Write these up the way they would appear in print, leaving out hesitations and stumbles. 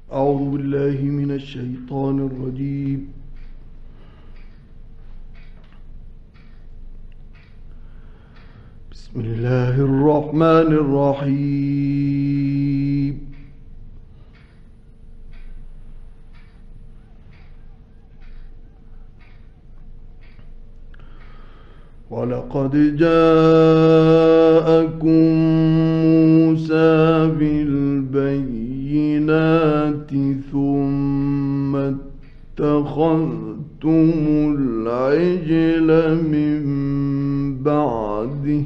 أعوذ بالله من الشيطان الرجيم. بسم الله الرحمن الرحيم. ولقد جاءكم موسى بالبينات ثم اتخذتم العجل من بعده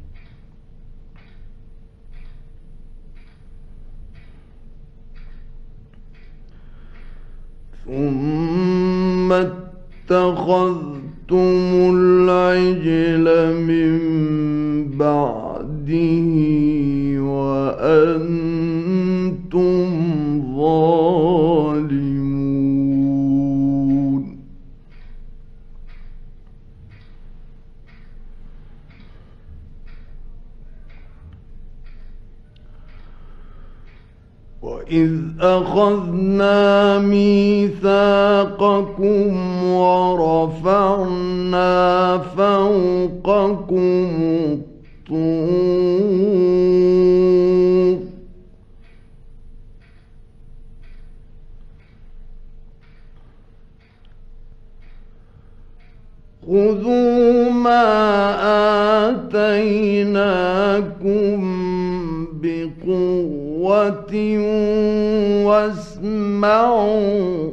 ثم اتخذتم العجل من بعده وأنتم ظالمون. وإذ أخذنا ميثاقكم ورفعنا فوقكم الطور خذوا ما آتيناكم بقوة واسمعوا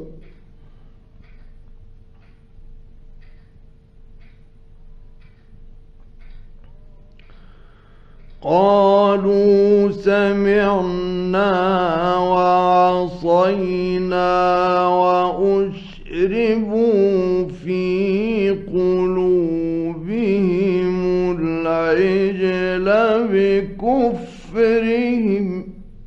قالوا سمعنا وعصينا وأشربوا في قلوبهم العجل بكفرهم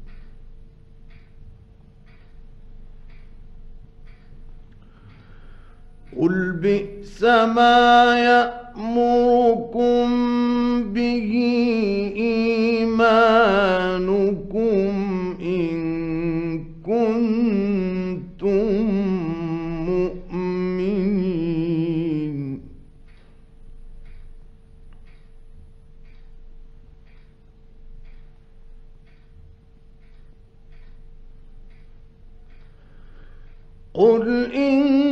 قل بئس ما يأمركم به إيمانكم إن كنتم مؤمنين. قل إن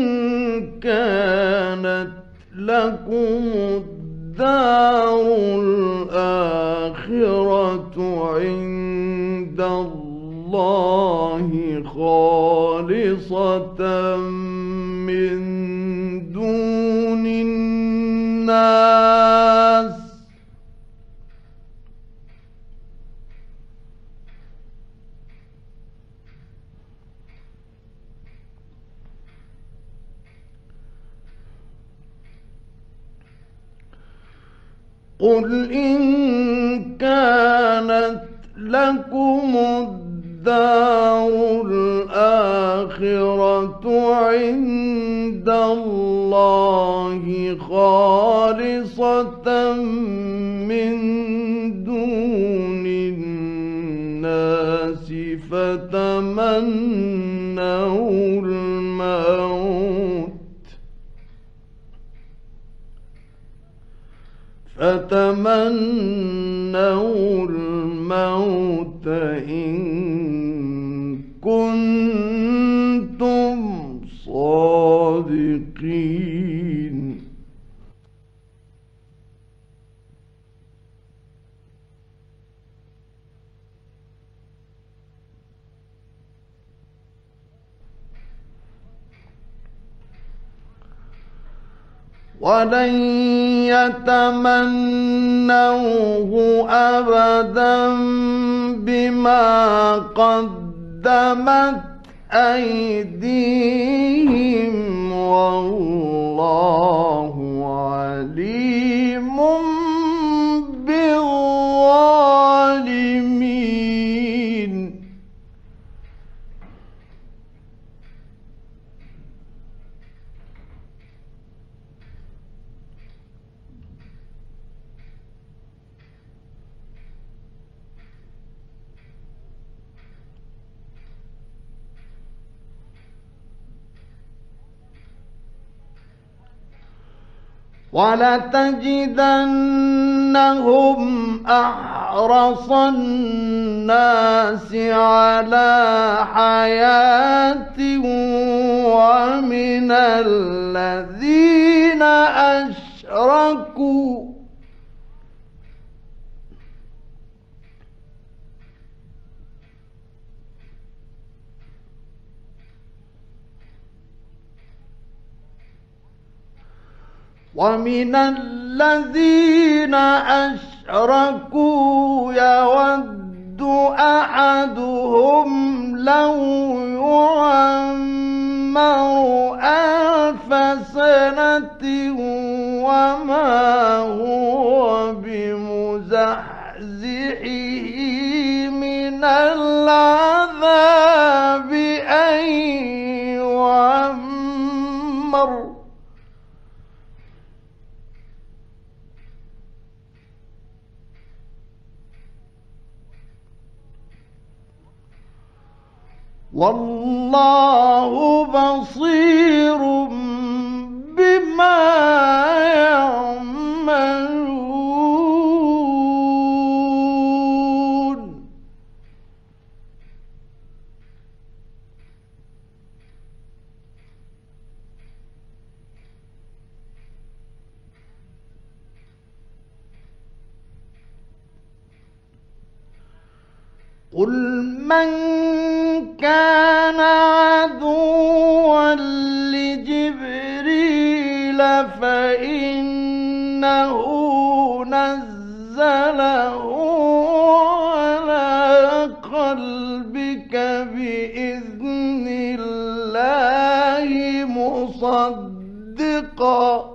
كانت لكم الدار الآخرة عند الله خالصة من دون الناس قل إن كانت لكم الدار الآخرة عند الله خالصة من دون الناس فتمنوا الموت إن كنتم صادقين. ولن يتمنوه أبدا بما قدمت أيديهم والله عليم بالظالمين. ولتجدنهم أحرص الناس على حياة ومن الذين أشركوا يود أحدهم لو يعمر 1000 سنة وما هو بمزحزحه من العذاب أن يعمر والله بصير بما يعملون قل من كان عدوا لجبريل فإنه نزله على قلبك بإذن الله مصدقا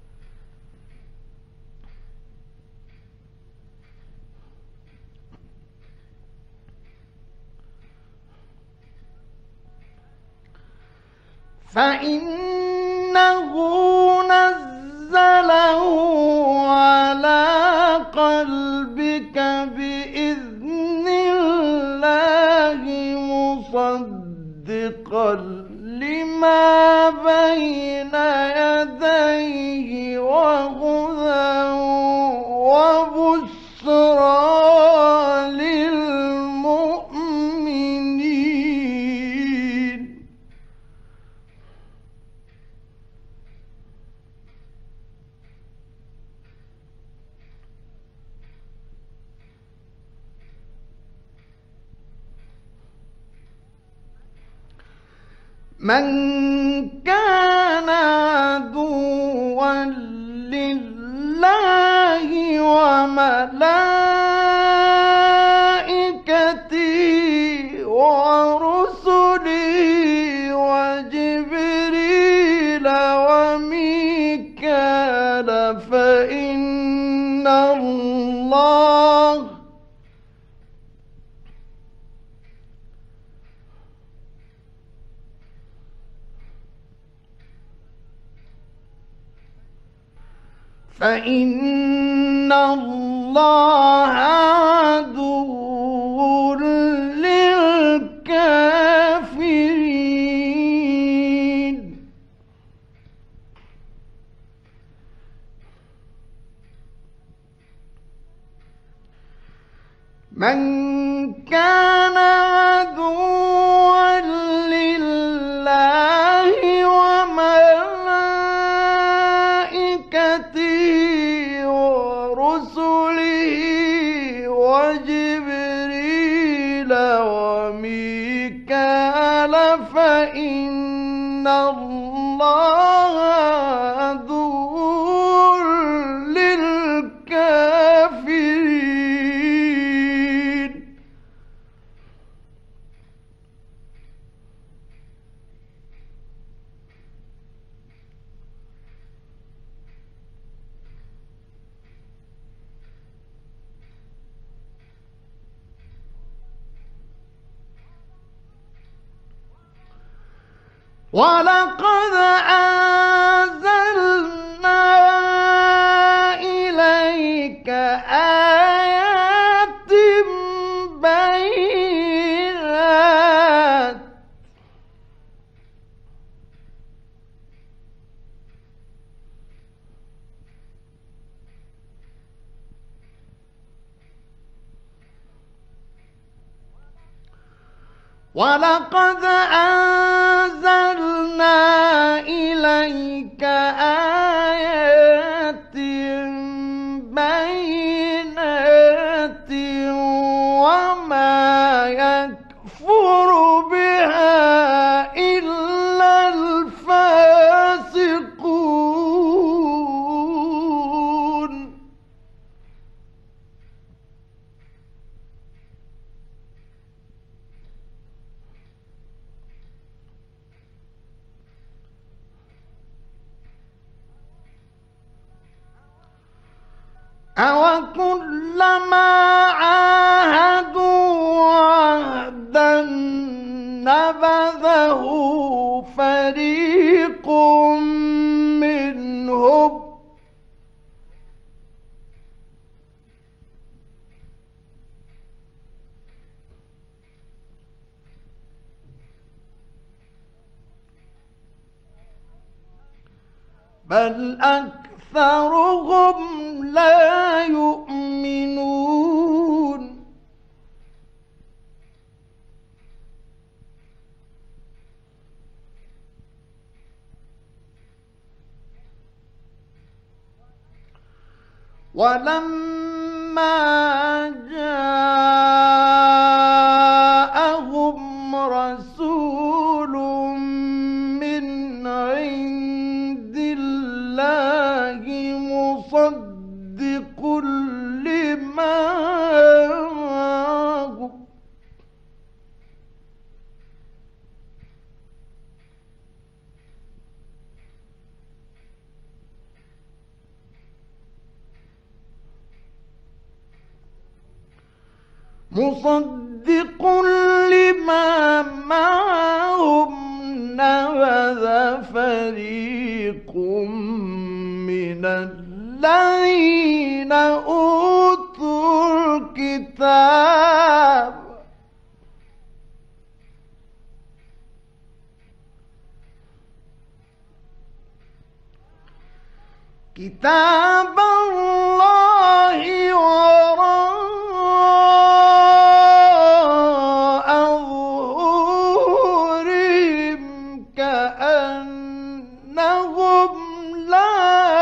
فإنه نزله على قلبك بإذن الله مصدقا لما بين يديه وهدى وبشرى للمؤمنين من كان عدوا لله وملائكته ورسله وجبريل وميكال فإن الله عدو للكافرين من كان عدوا لله وملائكته ورسله وجبريل وميكال فإن الله عدو للكافرين ولقد أنزلنا إليك آيات بينات ولقد أنزلنا إليك آيات بينات وما يكفر بها إلا الفاسقون. أَوَكُلَّمَا عَاهَدُوا عَهْدًا نَبَذَهُ فَرِيقٌ مِّنْهُمْ بل أكثرهم لا يؤمنون. ولما جاءهم رسول من عند الله مصدق لما معهم نبذ فريق من الذين أوتوا الكتاب كتاب الله وراء ظهورهم كأنهم لا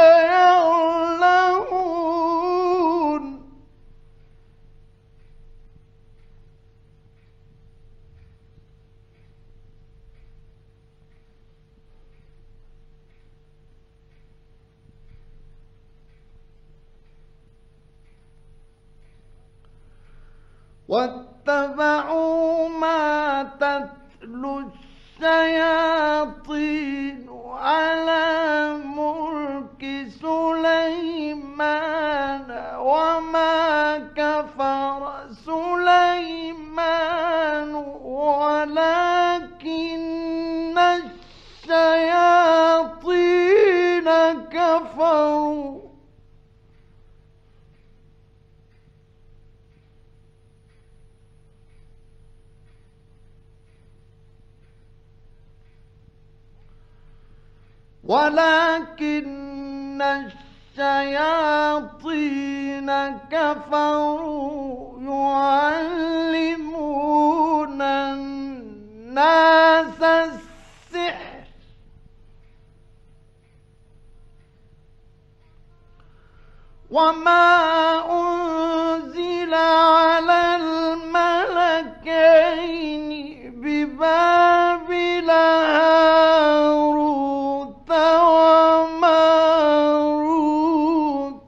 يعلمون. واتبعوا ما تتلو الشياطين على ملك سليمان وما كفر سليمان ولكن الشياطين كفروا يعلمون الناس السحر وما أنزل على الملكين ببابل هاروت وماروت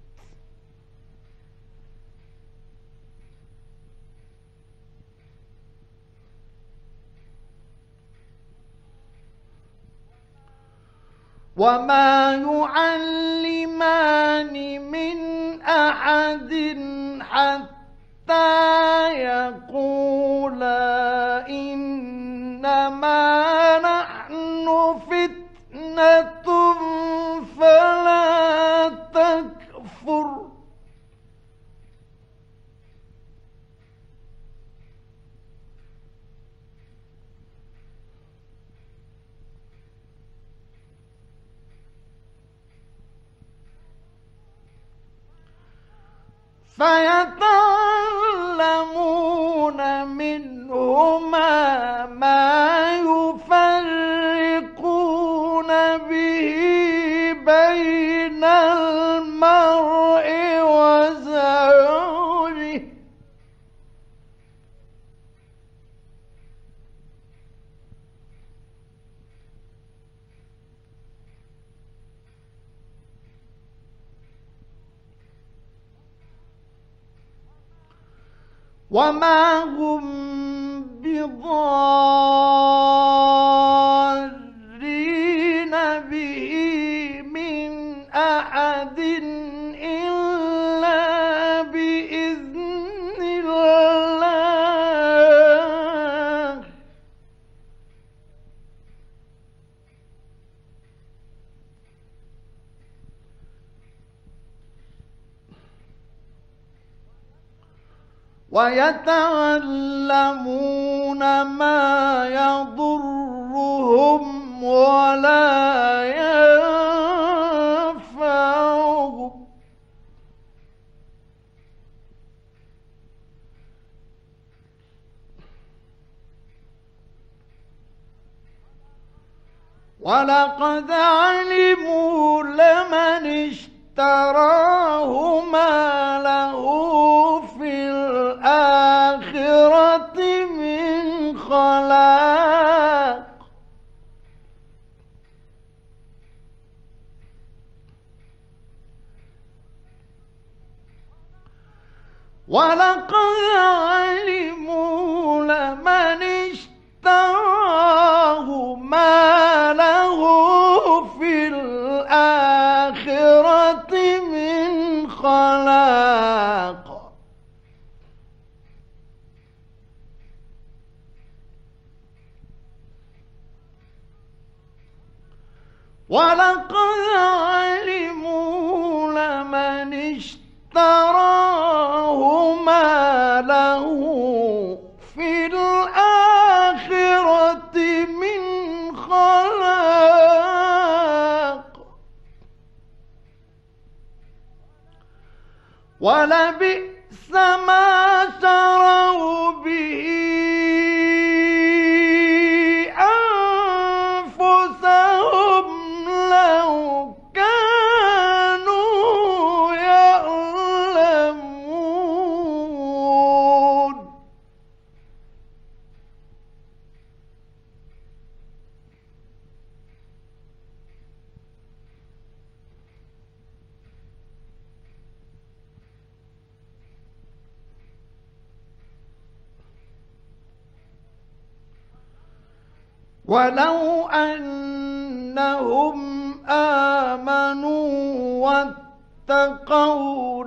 وما يعلمان من أحد حتى يقولا إنما نحن فتنة فلا تكفر فيتعلمون منهما وما هم بضارين به من أحد إلا بإذن الله. ويتعلمون ما يضرهم ولا ينفعهم. ولقد علموا لمن اشتراه ما له في الآخرة من خلاق. ولقد علموا لمن اشتراه ما له في الآخرة من خلاق. ولقد علموا لمن اشتراه ما له في الآخرة من خلاق. ولبئس ما شروا به أنفسهم لو كانوا يعلمون. ولو أنهم آمنوا واتقوا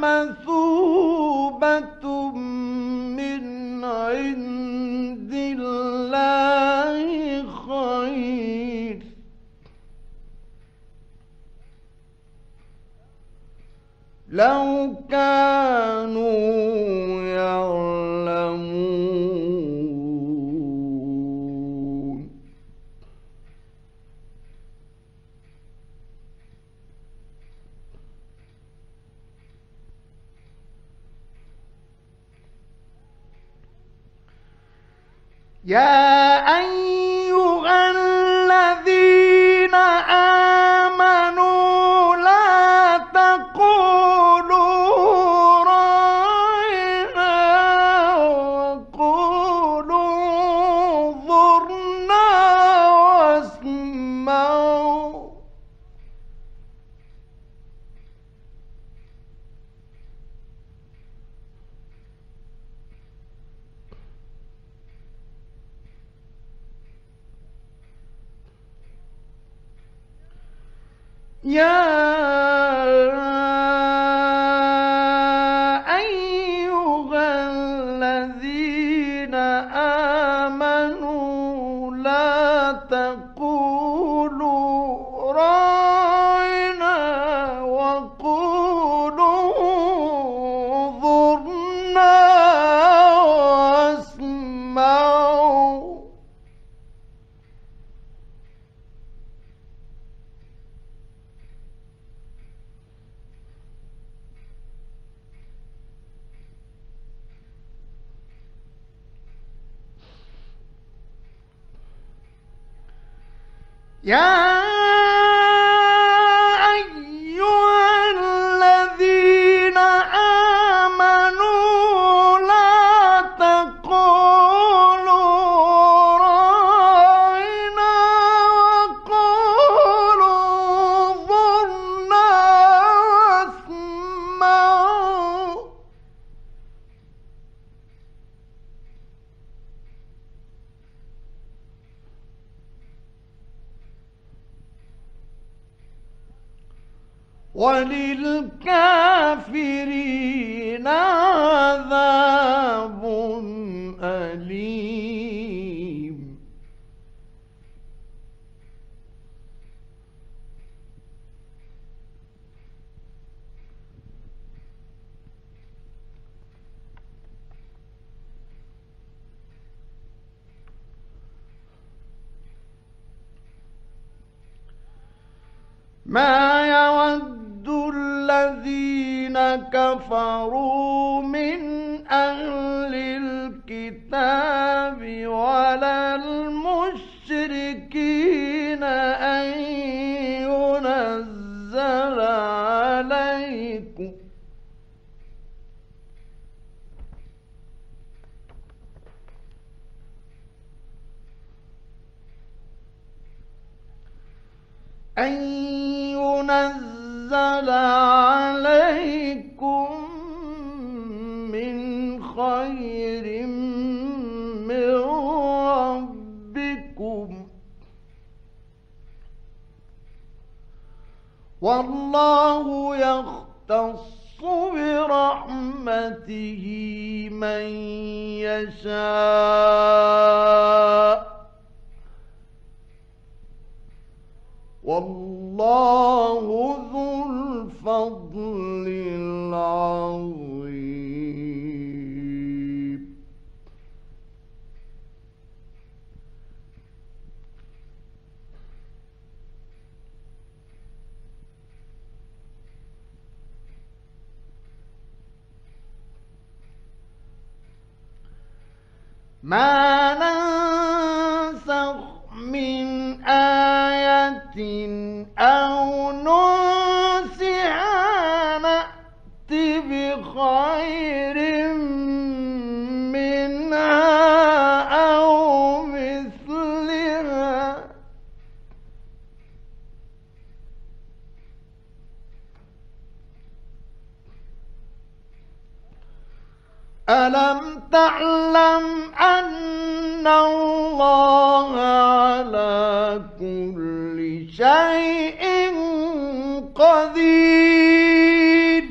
لمثوبة من عند الله خير لو كانوا يعلمون. يا أيها الذين آمنوا لا تقولوا راعنا وقولوا انظرنا واسمعوا. يا أيها الذين آمنوا لا تقولوا راعنا وقولوا انظرنا واسمعوا. يا أيها الذين آمنوا لا تقولوا راعنا وقولوا انظرنا واسمعوا. وللكافرين عذاب أليم. ما يود الذين كفروا من أهل الكتاب ولا المشركين أن ينزل عليكم من خير من ربكم والله يختص برحمته من يشاء والله ذو الفضل العظيم. ما ننسخ من آية أو ننسها نأت بخير منها أو مثلها ألم تعلم أن الله على كل شيء قدير.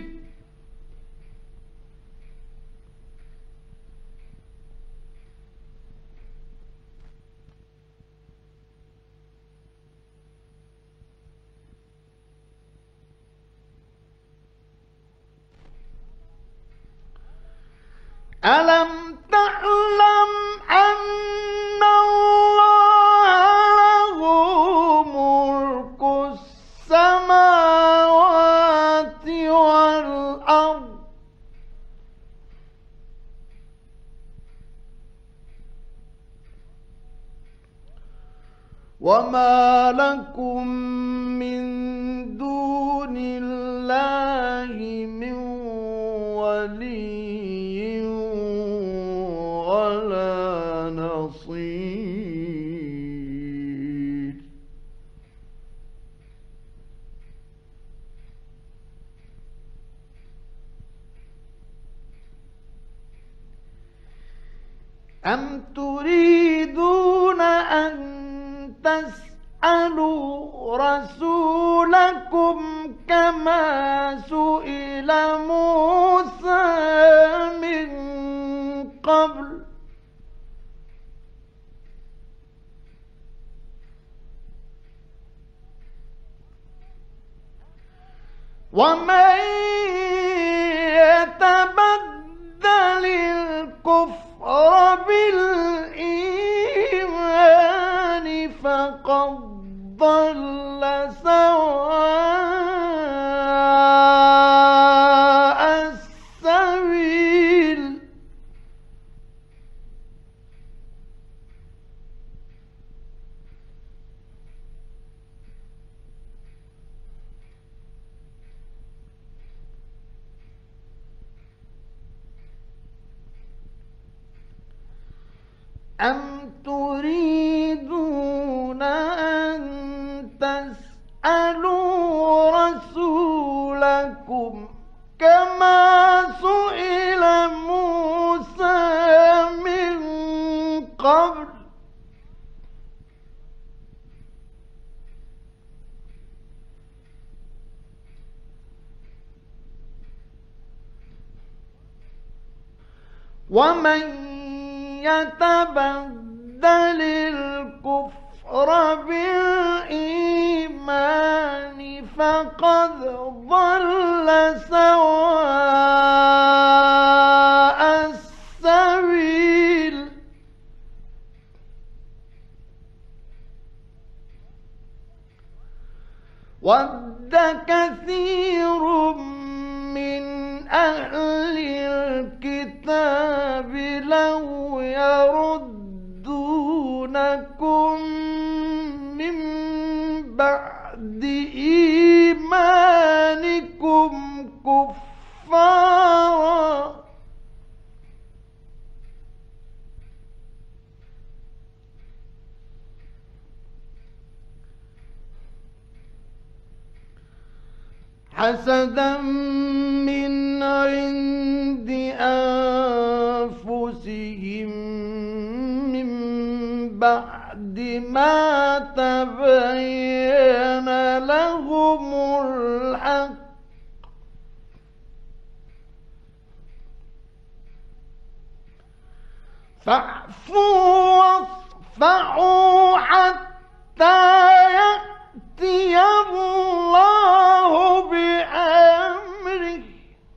ألم تعلم أن الله له ملك السماوات والأرض وما لكم من دون الله من ولي ولا نصير. أم تريدون أن تسألوا رسولكم كما سئل موسى من قبل ومن يتبدل الكفر بالإيمان فقد ضل سواء السبيل. أم تريدون أن تسألوا رسولكم كما سئل موسى من قبل ومن يتبدل الكفر بالإيمان فقد ضل سواء السبيل ود كثير من أهل الكتاب لو يردونكم من بعد إيمانكم كفارا حسدا من عند أنفسهم من بعد ما تبين لهم الحق فاعفوا واصفحوا حتى يأتي الله بأمره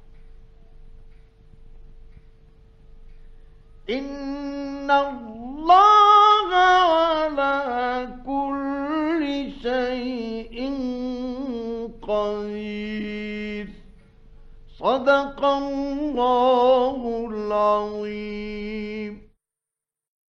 إن الله على كل شيء قدير. صدق الله العظيم.